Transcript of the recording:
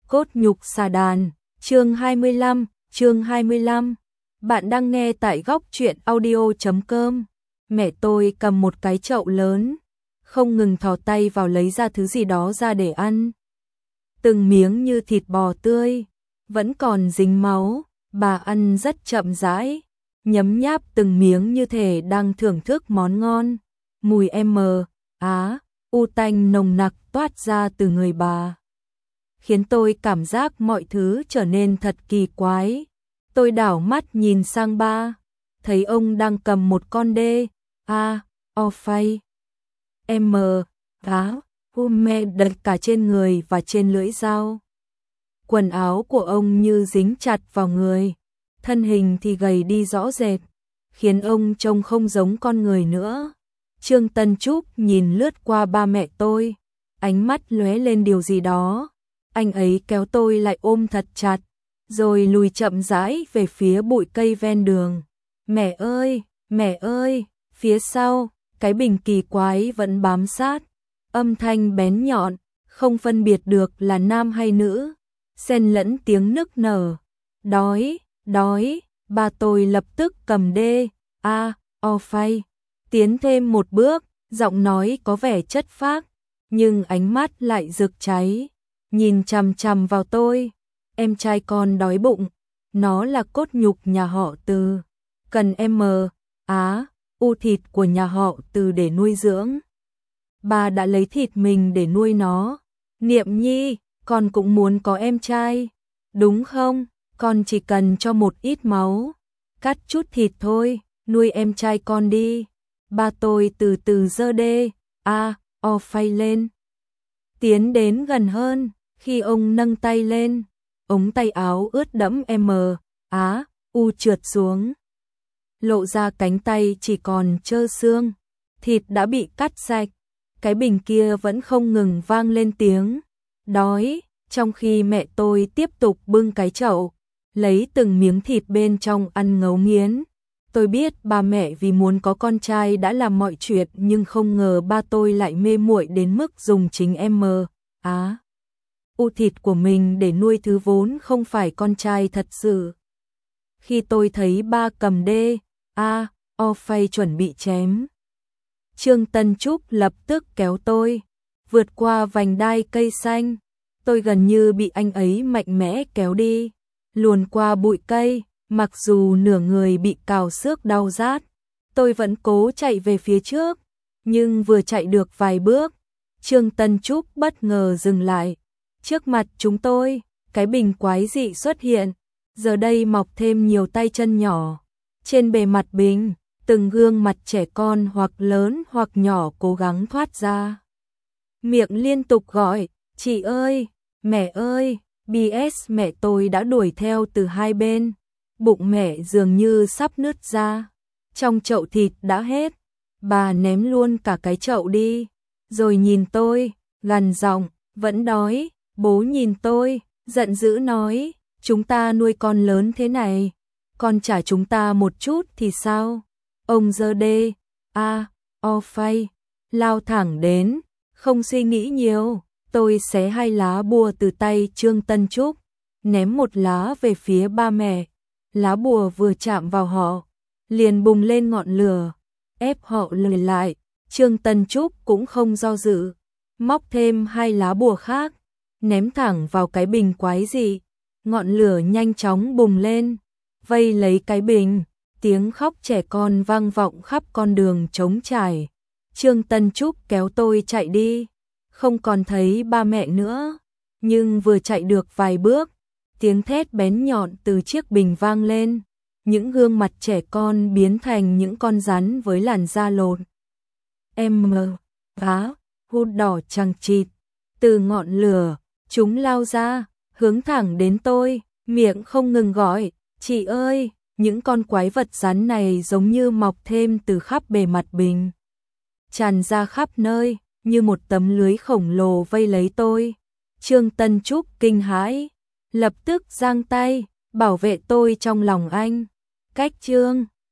Cốt nhục xà đàn, chương 25. Bạn đang nghe tại góc truyện audio.com. Mẹ tôi cầm một cái chậu lớn, không ngừng thò tay vào lấy ra thứ gì đó ra để ăn. Từng miếng như thịt bò tươi, vẫn còn dính máu, bà ăn rất chậm rãi, nhấm nháp từng miếng như thể đang thưởng thức món ngon. Mùi u tanh nồng nặc toát ra từ người bà, khiến tôi cảm giác mọi thứ trở nên thật kỳ quái. Tôi đảo mắt nhìn sang ba, thấy ông đang cầm một con đê, phây, me đặt cả trên người và trên lưỡi dao. Quần áo của ông như dính chặt vào người, thân hình thì gầy đi rõ rệt, khiến ông trông không giống con người nữa. Trương Tân Trúc nhìn lướt qua ba mẹ tôi, ánh mắt lóe lên điều gì đó. Anh ấy kéo tôi lại ôm thật chặt, rồi lùi chậm rãi về phía bụi cây ven đường. Mẹ ơi, phía sau, cái bình kỳ quái vẫn bám sát. Âm thanh bén nhọn, không phân biệt được là nam hay nữ, xen lẫn tiếng nức nở. Đói, ba tôi lập tức cầm đê, phây, tiến thêm một bước, giọng nói có vẻ chất phác, nhưng ánh mắt lại rực cháy, nhìn chằm chằm vào tôi. Em trai con đói bụng, nó là cốt nhục nhà họ Từ, cần thịt của nhà họ Từ để nuôi dưỡng. Bà đã lấy thịt mình để nuôi nó. Niệm Nhi, con cũng muốn có em trai, đúng không? Con chỉ cần cho một ít máu, cắt chút thịt thôi, nuôi em trai con đi. Ba tôi từ từ giơ đê, phây lên, tiến đến gần hơn. Khi ông nâng tay lên, ống tay áo ướt đẫm trượt xuống, lộ ra cánh tay chỉ còn trơ xương, thịt đã bị cắt sạch. Cái bình kia vẫn không ngừng vang lên tiếng đói, trong khi mẹ tôi tiếp tục bưng cái chậu, lấy từng miếng thịt bên trong ăn ngấu nghiến. Tôi biết ba mẹ vì muốn có con trai đã làm mọi chuyện, nhưng không ngờ ba tôi lại mê muội đến mức dùng chính thịt của mình để nuôi thứ vốn không phải con trai thật sự. Khi tôi thấy ba cầm đê, phây chuẩn bị chém, Trương Tân Trúc lập tức kéo tôi vượt qua vành đai cây xanh. Tôi gần như bị anh ấy mạnh mẽ kéo đi, luồn qua bụi cây. Mặc dù nửa người bị cào xước đau rát, tôi vẫn cố chạy về phía trước, nhưng vừa chạy được vài bước, Trương Tân Trúc bất ngờ dừng lại. Trước mặt chúng tôi, cái bình quái dị xuất hiện, giờ đây mọc thêm nhiều tay chân nhỏ. Trên bề mặt bình, từng gương mặt trẻ con hoặc lớn hoặc nhỏ cố gắng thoát ra. Miệng liên tục gọi, chị ơi, mẹ ơi, BS. Mẹ tôi đã đuổi theo từ hai bên. Bụng mẹ dường như sắp nứt ra. Trong chậu thịt đã hết, bà ném luôn cả cái chậu đi, rồi nhìn tôi, gằn giọng, vẫn đói. Bố nhìn tôi, giận dữ nói, chúng ta nuôi con lớn thế này, con trả chúng ta một chút thì sao? Ông giơ đê, phây, lao thẳng đến, không suy nghĩ nhiều. Tôi xé hai lá bùa từ tay Trương Tân Trúc, ném một lá về phía ba mẹ. Lá bùa vừa chạm vào họ, liền bùng lên ngọn lửa, ép họ lùi lại. Trương Tân Trúc cũng không do dự, móc thêm hai lá bùa khác, ném thẳng vào cái bình quái dị. Ngọn lửa nhanh chóng bùng lên, vây lấy cái bình, tiếng khóc trẻ con vang vọng khắp con đường trống trải. Trương Tân Trúc kéo tôi chạy đi, không còn thấy ba mẹ nữa, nhưng vừa chạy được vài bước, tiếng thét bén nhọn từ chiếc bình vang lên, những gương mặt trẻ con biến thành những con rắn với làn da lột. Hút đỏ chằng chịt, từ ngọn lửa, chúng lao ra, hướng thẳng đến tôi, miệng không ngừng gọi, chị ơi. Những con quái vật rắn này giống như mọc thêm từ khắp bề mặt bình, tràn ra khắp nơi, như một tấm lưới khổng lồ vây lấy tôi. Trương Tân Trúc kinh hãi, lập tức giang tay, bảo vệ tôi trong lòng anh. Cách Trương